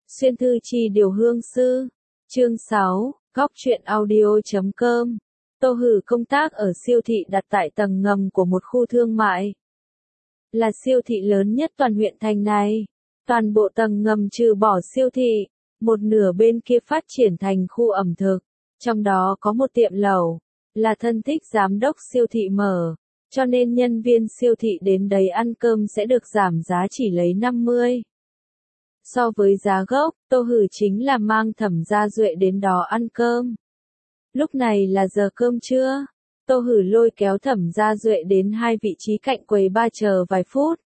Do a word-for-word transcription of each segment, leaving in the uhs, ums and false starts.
Xuyên thư chi điều hương sư. Chương sáu, góc truyện audio.com. Tô Hử công tác ở siêu thị đặt tại tầng ngầm của một khu thương mại. Là siêu thị lớn nhất toàn huyện thành này. Toàn bộ tầng ngầm trừ bỏ siêu thị, một nửa bên kia phát triển thành khu ẩm thực. Trong đó có một tiệm lẩu, là thân thích giám đốc siêu thị mở. Cho nên nhân viên siêu thị đến đấy ăn cơm sẽ được giảm giá chỉ lấy năm mươi. So với giá gốc, Tô Hử chính là mang Thẩm Gia Duệ đến đó ăn cơm. Lúc này là giờ cơm trưa, Tô Hử lôi kéo Thẩm Gia Duệ đến hai vị trí cạnh quầy ba chờ vài phút.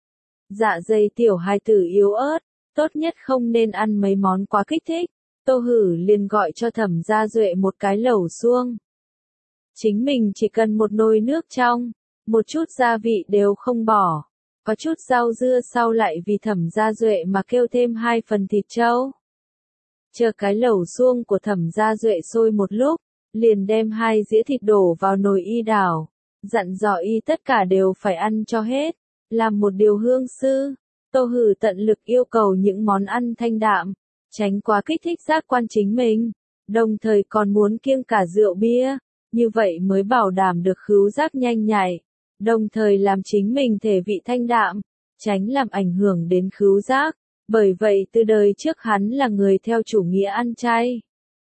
Dạ dày tiểu hài tử yếu ớt, tốt nhất không nên ăn mấy món quá kích thích. Tô Hử liền gọi cho Thẩm Gia Duệ một cái lẩu suông. Chính mình chỉ cần một nồi nước trong, một chút gia vị đều không bỏ. Có chút rau dưa sau lại vì Thẩm Gia Duệ mà kêu thêm hai phần thịt trâu. Chờ cái lẩu suông của Thẩm Gia Duệ sôi một lúc, liền đem hai dĩa thịt đổ vào nồi y đảo, dặn dò y tất cả đều phải ăn cho hết. Làm một điều hương sư, Tô Hử tận lực yêu cầu những món ăn thanh đạm, tránh quá kích thích giác quan chính mình, đồng thời còn muốn kiêng cả rượu bia, như vậy mới bảo đảm được khứu giác nhanh nhạy. Đồng thời làm chính mình thể vị thanh đạm, tránh làm ảnh hưởng đến khứu giác, bởi vậy từ đời trước hắn là người theo chủ nghĩa ăn chay.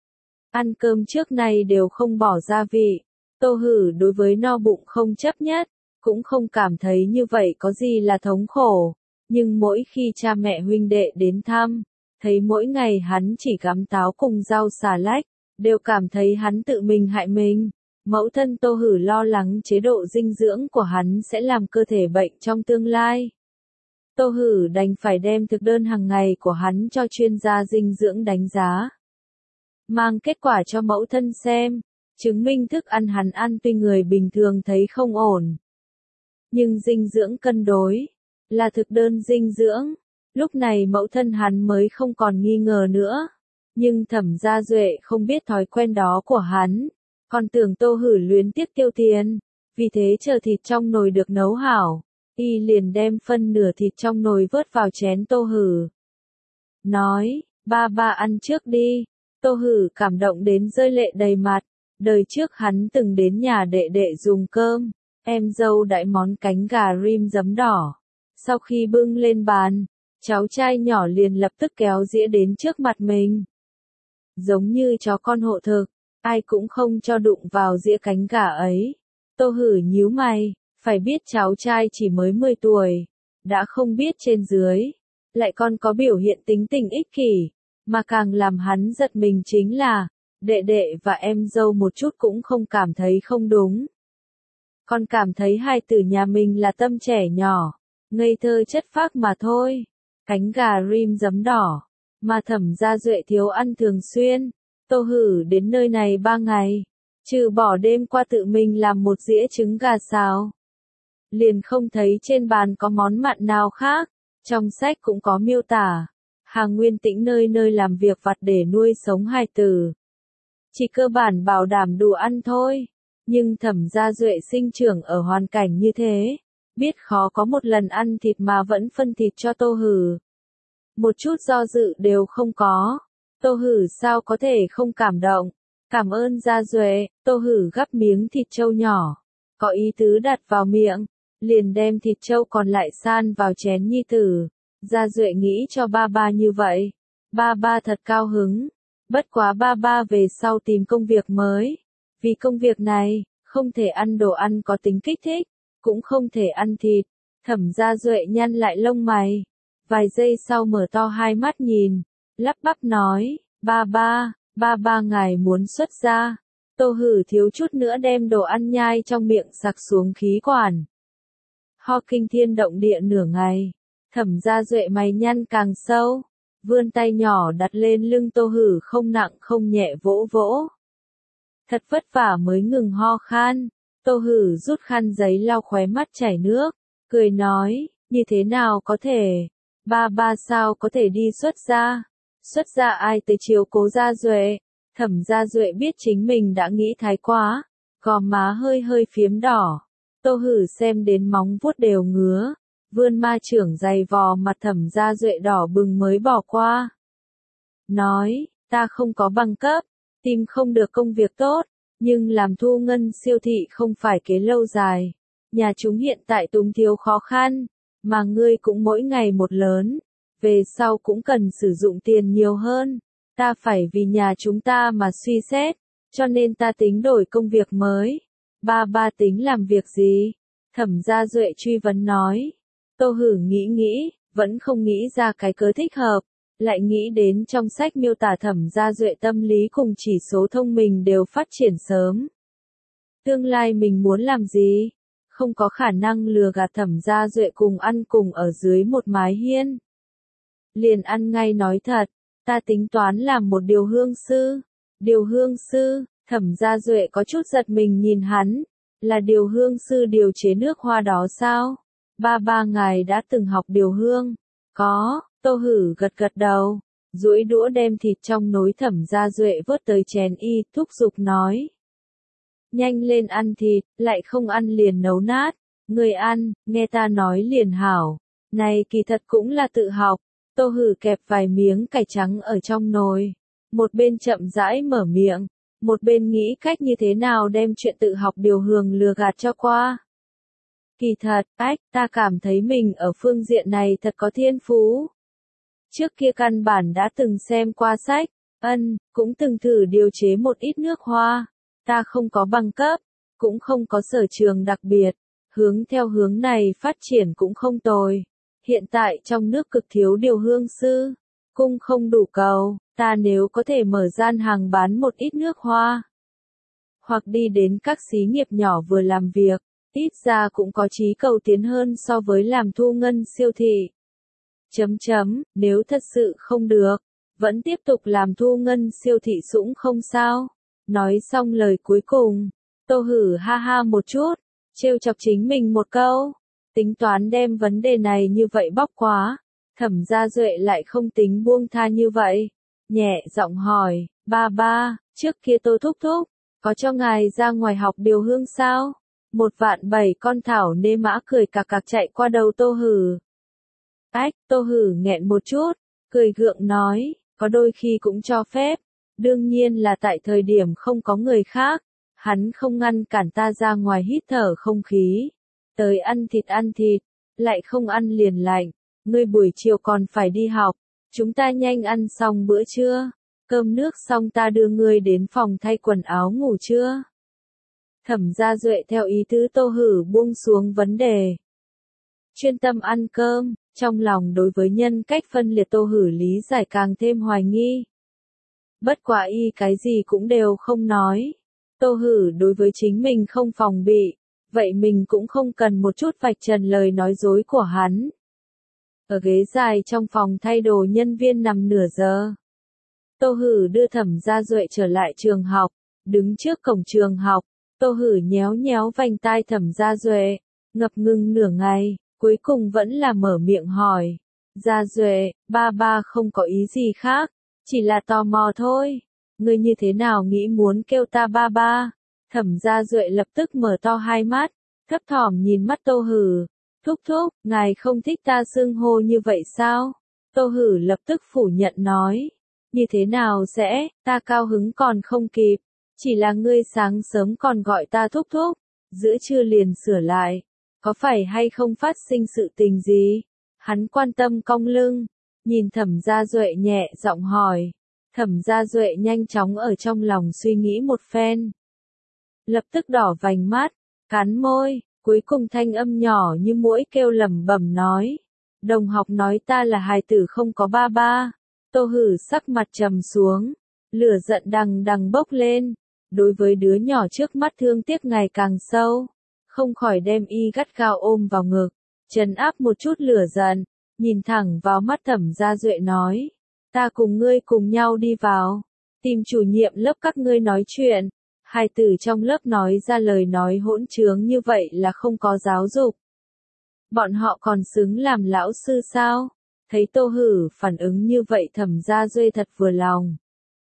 Ăn cơm trước nay đều không bỏ gia vị, Tô Hử đối với no bụng không chấp nhất, cũng không cảm thấy như vậy có gì là thống khổ, nhưng mỗi khi cha mẹ huynh đệ đến thăm, thấy mỗi ngày hắn chỉ gắm táo cùng rau xà lách, đều cảm thấy hắn tự mình hại mình. Mẫu thân Tô Hử lo lắng chế độ dinh dưỡng của hắn sẽ làm cơ thể bệnh trong tương lai. Tô Hử đành phải đem thực đơn hàng ngày của hắn cho chuyên gia dinh dưỡng đánh giá. Mang kết quả cho mẫu thân xem, chứng minh thức ăn hắn ăn tuy người bình thường thấy không ổn. Nhưng dinh dưỡng cân đối, là thực đơn dinh dưỡng, lúc này mẫu thân hắn mới không còn nghi ngờ nữa. Nhưng Thẩm Gia Duệ không biết thói quen đó của hắn. Còn tưởng Tô Hử luyến tiếc tiêu tiền, vì thế chờ thịt trong nồi được nấu hảo, y liền đem phân nửa thịt trong nồi vớt vào chén Tô Hử. Nói, ba ba ăn trước đi. Tô Hử cảm động đến rơi lệ đầy mặt, đời trước hắn từng đến nhà đệ đệ dùng cơm, em dâu đãi món cánh gà rim giấm đỏ. Sau khi bưng lên bàn, cháu trai nhỏ liền lập tức kéo dĩa đến trước mặt mình. Giống như chó con hộ thực. Ai cũng không cho đụng vào dĩa cánh gà ấy. Tô Hử nhíu mày, phải biết cháu trai chỉ mới mười tuổi, đã không biết trên dưới, lại còn có biểu hiện tính tình ích kỷ, mà càng làm hắn giật mình chính là, đệ đệ và em dâu một chút cũng không cảm thấy không đúng. Còn cảm thấy hai tử nhà mình là tâm trẻ nhỏ, ngây thơ chất phác mà thôi. Cánh gà rim giấm đỏ, mà Thẩm Gia Duệ thiếu ăn thường xuyên. Tô Hử đến nơi này ba ngày, trừ bỏ đêm qua tự mình làm một dĩa trứng gà xào. Liền không thấy trên bàn có món mặn nào khác, trong sách cũng có miêu tả, Hà Nguyên Tĩnh nơi nơi làm việc vặt để nuôi sống hài tử. Chỉ cơ bản bảo đảm đủ ăn thôi, nhưng Thẩm Gia Duệ sinh trưởng ở hoàn cảnh như thế, biết khó có một lần ăn thịt mà vẫn phân thịt cho Tô Hử. Một chút do dự đều không có. Tô Hử sao có thể không cảm động, cảm ơn Gia Duệ. Tô Hử gắp miếng thịt trâu nhỏ, có ý tứ đặt vào miệng, liền đem thịt trâu còn lại san vào chén nhi tử. Gia Duệ nghĩ cho ba ba như vậy, ba ba thật cao hứng, bất quá ba ba về sau tìm công việc mới, vì công việc này, không thể ăn đồ ăn có tính kích thích, cũng không thể ăn thịt. Thẩm Gia Duệ nhăn lại lông mày, vài giây sau mở to hai mắt nhìn. Lắp bắp nói, ba ba, ba ba ngài muốn xuất gia. Tô Hử thiếu chút nữa đem đồ ăn nhai trong miệng sặc xuống khí quản. Ho kinh thiên động địa nửa ngày, Thẩm Gia Duệ mày nhăn càng sâu, vươn tay nhỏ đặt lên lưng Tô Hử không nặng không nhẹ vỗ vỗ. Thật vất vả mới ngừng ho khan, Tô Hử rút khăn giấy lau khóe mắt chảy nước, cười nói, như thế nào có thể, ba ba sao có thể đi xuất gia. Xuất gia ai tới chiếu cố Gia Duệ. Thẩm Gia Duệ biết chính mình đã nghĩ thái quá, gò má hơi hơi phiếm đỏ. Tô Hử xem đến móng vuốt đều ngứa, vươn ma trưởng dày vò mặt Thẩm Gia Duệ đỏ bừng mới bỏ qua. nói, ta không có bằng cấp, tìm không được công việc tốt, nhưng làm thu ngân siêu thị không phải kế lâu dài. Nhà chúng hiện tại túng thiếu khó khăn, mà ngươi cũng mỗi ngày một lớn, về sau cũng cần sử dụng tiền nhiều hơn. Ta phải vì nhà chúng ta mà suy xét, cho nên ta tính đổi công việc mới. Ba ba tính làm việc gì? Thẩm Gia Duệ truy vấn nói. Tô Hử nghĩ nghĩ, vẫn không nghĩ ra cái cớ thích hợp, lại nghĩ đến trong sách miêu tả Thẩm Gia Duệ tâm lý cùng chỉ số thông minh đều phát triển sớm. Tương lai mình muốn làm gì? Không có khả năng lừa gạt Thẩm Gia Duệ cùng ăn cùng ở dưới một mái hiên. Liền ăn ngay nói thật, ta tính toán làm một điều hương sư. Điều hương sư, Thẩm Gia Duệ có chút giật mình nhìn hắn, là điều hương sư điều chế nước hoa đó sao? Ba ba ngài đã từng học điều hương. Có, Tô Hử gật gật đầu, duỗi đũa đem thịt trong nồi Thẩm Gia Duệ vớt tới chén y, thúc giục nói. Nhanh lên ăn thịt, lại không ăn liền nấu nát. Người ăn, nghe ta nói liền hảo. Này kỳ thật cũng là tự học. Tô Hử kẹp vài miếng cải trắng ở trong nồi. Một bên chậm rãi mở miệng, một bên nghĩ cách như thế nào đem chuyện tự học điều hương lừa gạt cho qua. Kỳ thật, ách, ta cảm thấy mình ở phương diện này thật có thiên phú. Trước kia căn bản đã từng xem qua sách, ân, cũng từng thử điều chế một ít nước hoa. Ta không có bằng cấp, cũng không có sở trường đặc biệt, hướng theo hướng này phát triển cũng không tồi. Hiện tại trong nước cực thiếu điều hương sư, cung không đủ cầu, ta nếu có thể mở gian hàng bán một ít nước hoa, hoặc đi đến các xí nghiệp nhỏ vừa làm việc, ít ra cũng có chí cầu tiến hơn so với làm thu ngân siêu thị. Chấm chấm, nếu thật sự không được, vẫn tiếp tục làm thu ngân siêu thị cũng không sao. Nói xong lời cuối cùng, Tô Hử ha ha một chút, trêu chọc chính mình một câu, tính toán đem vấn đề này như vậy bóc quá. Thẩm Gia Duệ lại không tính buông tha như vậy, nhẹ giọng hỏi, ba ba, trước kia Tô thúc thúc, có cho ngài ra ngoài học điều hương sao? Một vạn bảy con thảo nê mã cười cạc cạc chạy qua đầu Tô Hử. Ách, Tô Hử nghẹn một chút, cười gượng nói, có đôi khi cũng cho phép. Đương nhiên là tại thời điểm không có người khác, hắn không ngăn cản ta ra ngoài hít thở không khí. Tới ăn thịt ăn thịt, lại không ăn liền lạnh, ngươi buổi chiều còn phải đi học, chúng ta nhanh ăn xong bữa trưa, cơm nước xong ta đưa ngươi đến phòng thay quần áo ngủ trưa. Thẩm Gia Duệ theo ý tứ Tô Hử buông xuống vấn đề. Chuyên tâm ăn cơm, trong lòng đối với nhân cách phân liệt Tô Hử lý giải càng thêm hoài nghi. Bất quả y cái gì cũng đều không nói. Tô Hử đối với chính mình không phòng bị, vậy mình cũng không cần một chút vạch trần lời nói dối của hắn. Ở ghế dài trong phòng thay đồ nhân viên nằm nửa giờ. Tô Hử đưa Thẩm Gia Duệ trở lại trường học, đứng trước cổng trường học, Tô Hử nhéo nhéo vành tai Thẩm Gia Duệ, ngập ngừng nửa ngày, cuối cùng vẫn là mở miệng hỏi. Gia Duệ, ba ba không có ý gì khác. Chỉ là tò mò thôi, ngươi như thế nào nghĩ muốn kêu ta ba ba? Thẩm Gia Duệ lập tức mở to hai mắt, thấp thỏm nhìn mắt Tô Hử. Thúc thúc, ngài không thích ta xưng hô như vậy sao? Tô Hử lập tức phủ nhận nói. Như thế nào sẽ, ta cao hứng còn không kịp. Chỉ là ngươi sáng sớm còn gọi ta thúc thúc, giữa trưa liền sửa lại. Có phải hay không phát sinh sự tình gì? Hắn quan tâm cong lưng. Nhìn Thẩm Gia Duệ nhẹ giọng hỏi. Thẩm Gia Duệ nhanh chóng ở trong lòng suy nghĩ một phen. Lập tức đỏ vành mắt, cắn môi, cuối cùng thanh âm nhỏ như muỗi kêu lẩm bẩm nói. Đồng học nói ta là hài tử không có ba ba. Tô Hử sắc mặt trầm xuống, lửa giận đằng đằng bốc lên. Đối với đứa nhỏ trước mắt thương tiếc ngày càng sâu, không khỏi đem y gắt gao ôm vào ngực, trấn áp một chút lửa giận. Nhìn thẳng vào mắt Thẩm Gia Duệ nói, ta cùng ngươi cùng nhau đi vào, tìm chủ nhiệm lớp các ngươi nói chuyện. Hai tử trong lớp nói ra lời nói hỗn trướng như vậy là không có giáo dục. Bọn họ còn xứng làm lão sư sao? Thấy Tô Hử phản ứng như vậy Thẩm Gia Duệ thật vừa lòng.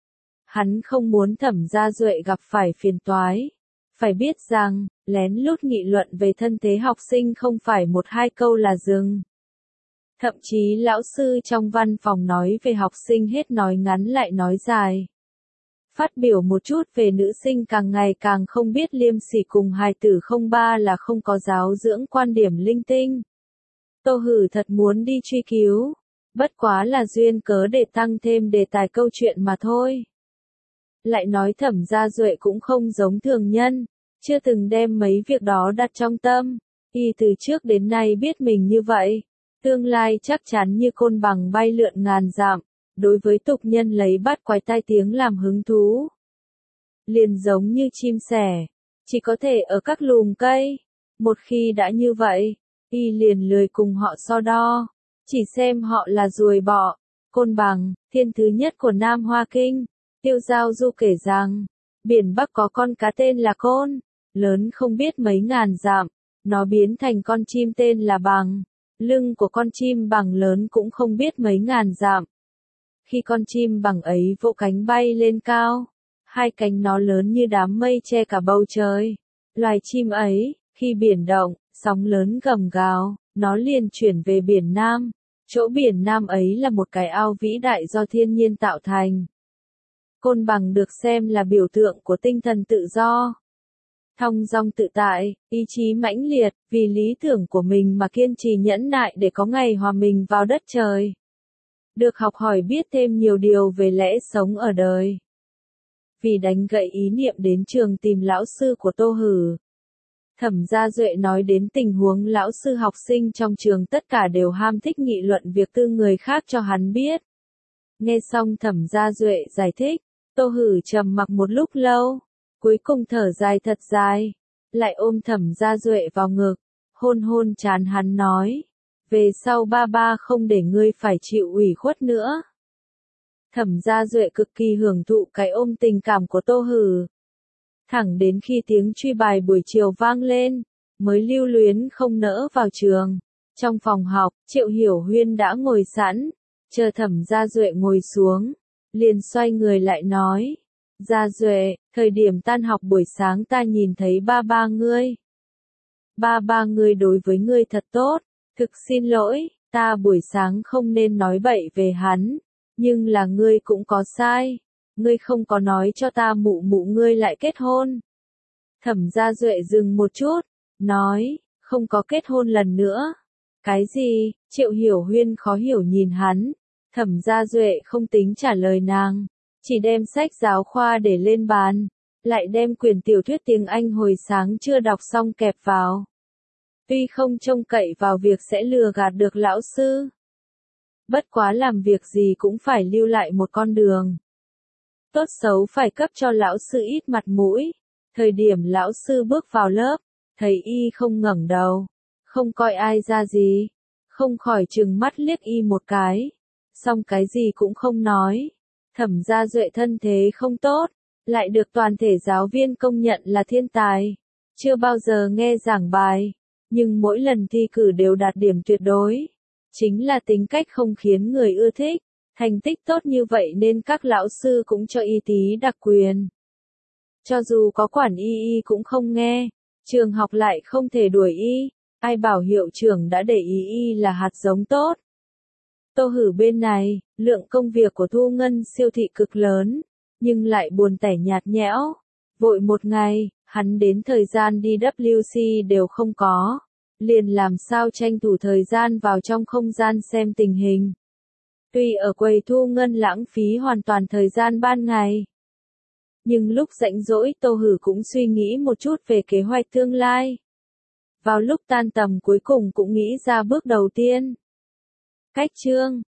Hắn không muốn Thẩm Gia Duệ gặp phải phiền toái. Phải biết rằng, lén lút nghị luận về thân thế học sinh không phải một hai câu là dừng. Thậm chí lão sư trong văn phòng nói về học sinh hết nói ngắn lại nói dài. Phát biểu một chút về nữ sinh càng ngày càng không biết liêm sỉ cùng hài tử không ba là không có giáo dưỡng quan điểm linh tinh. Tô Hử thật muốn đi truy cứu, bất quá là duyên cớ để tăng thêm đề tài câu chuyện mà thôi. Lại nói Thẩm Gia Duệ cũng không giống thường nhân, chưa từng đem mấy việc đó đặt trong tâm, y từ trước đến nay biết mình như vậy, tương lai chắc chắn như côn bằng bay lượn ngàn dặm, đối với tục nhân lấy bắt quái tai tiếng làm hứng thú. Liền giống như chim sẻ, chỉ có thể ở các lùm cây, một khi đã như vậy, y liền lười cùng họ so đo, chỉ xem họ là ruồi bọ. Côn Bằng, thiên thứ nhất của Nam Hoa Kinh, Tiêu Giao Du kể rằng, biển Bắc có con cá tên là Côn, lớn không biết mấy ngàn dặm, nó biến thành con chim tên là Bằng, lưng của con chim Bằng lớn cũng không biết mấy ngàn dặm. Khi con chim Bằng ấy vỗ cánh bay lên cao, hai cánh nó lớn như đám mây che cả bầu trời. Loài chim ấy, khi biển động, sóng lớn gầm gào, nó liền chuyển về biển Nam. Chỗ biển Nam ấy là một cái ao vĩ đại do thiên nhiên tạo thành. Côn Bằng được xem là biểu tượng của tinh thần tự do, thong dong tự tại, ý chí mãnh liệt, vì lý tưởng của mình mà kiên trì nhẫn nại để có ngày hòa mình vào đất trời. Được học hỏi biết thêm nhiều điều về lẽ sống ở đời. Vì đánh gậy ý niệm đến trường tìm lão sư của Tô Hử, Thẩm Gia Duệ nói đến tình huống lão sư học sinh trong trường tất cả đều ham thích nghị luận việc tư người khác cho hắn biết. Nghe xong Thẩm Gia Duệ giải thích, Tô Hử trầm mặc một lúc lâu, cuối cùng thở dài thật dài, lại ôm Thẩm Gia Duệ vào ngực, hôn hôn trán hắn nói, về sau ba ba không để ngươi phải chịu ủy khuất nữa. Thẩm Gia Duệ cực kỳ hưởng thụ cái ôm tình cảm của Tô Hử. Thẳng đến khi tiếng truy bài buổi chiều vang lên, mới lưu luyến không nỡ vào trường. Trong phòng học, Triệu Hiểu Huyên đã ngồi sẵn, chờ Thẩm Gia Duệ ngồi xuống, liền xoay người lại nói, Gia Duệ, thời điểm tan học buổi sáng ta nhìn thấy ba ba ngươi. Ba ba ngươi đối với ngươi thật tốt, thực xin lỗi, ta buổi sáng không nên nói bậy về hắn, nhưng là ngươi cũng có sai. Ngươi không có nói cho ta mụ mụ ngươi lại kết hôn. Thẩm Gia Duệ dừng một chút, nói, không có kết hôn lần nữa. Cái gì? Triệu Hiểu Huyên khó hiểu nhìn hắn. Thẩm Gia Duệ không tính trả lời nàng, chỉ đem sách giáo khoa để lên bàn, lại đem quyển tiểu thuyết tiếng Anh hồi sáng chưa đọc xong kẹp vào. Tuy không trông cậy vào việc sẽ lừa gạt được lão sư, bất quá làm việc gì cũng phải lưu lại một con đường. Tốt xấu phải cấp cho lão sư ít mặt mũi. Thời điểm lão sư bước vào lớp, thấy y không ngẩng đầu, không coi ai ra gì, không khỏi trừng mắt liếc y một cái, xong cái gì cũng không nói. Thẩm Gia Duệ thân thế không tốt, lại được toàn thể giáo viên công nhận là thiên tài, chưa bao giờ nghe giảng bài, nhưng mỗi lần thi cử đều đạt điểm tuyệt đối. Chính là tính cách không khiến người ưa thích. Thành tích tốt như vậy nên các lão sư cũng cho y tí đặc quyền. Cho dù có quản y y cũng không nghe, trường học lại không thể đuổi y, ai bảo hiệu trưởng đã để ý y là hạt giống tốt. Tô Hử bên này, lượng công việc của Thu Ngân siêu thị cực lớn, nhưng lại buồn tẻ nhạt nhẽo. Vội một ngày, hắn đến thời gian đi W C đều không có, liền làm sao tranh thủ thời gian vào trong không gian xem tình hình. Tuy ở quầy Thu Ngân lãng phí hoàn toàn thời gian ban ngày, nhưng lúc rảnh rỗi Tô Hử cũng suy nghĩ một chút về kế hoạch tương lai. Vào lúc tan tầm cuối cùng cũng nghĩ ra bước đầu tiên. Cách chương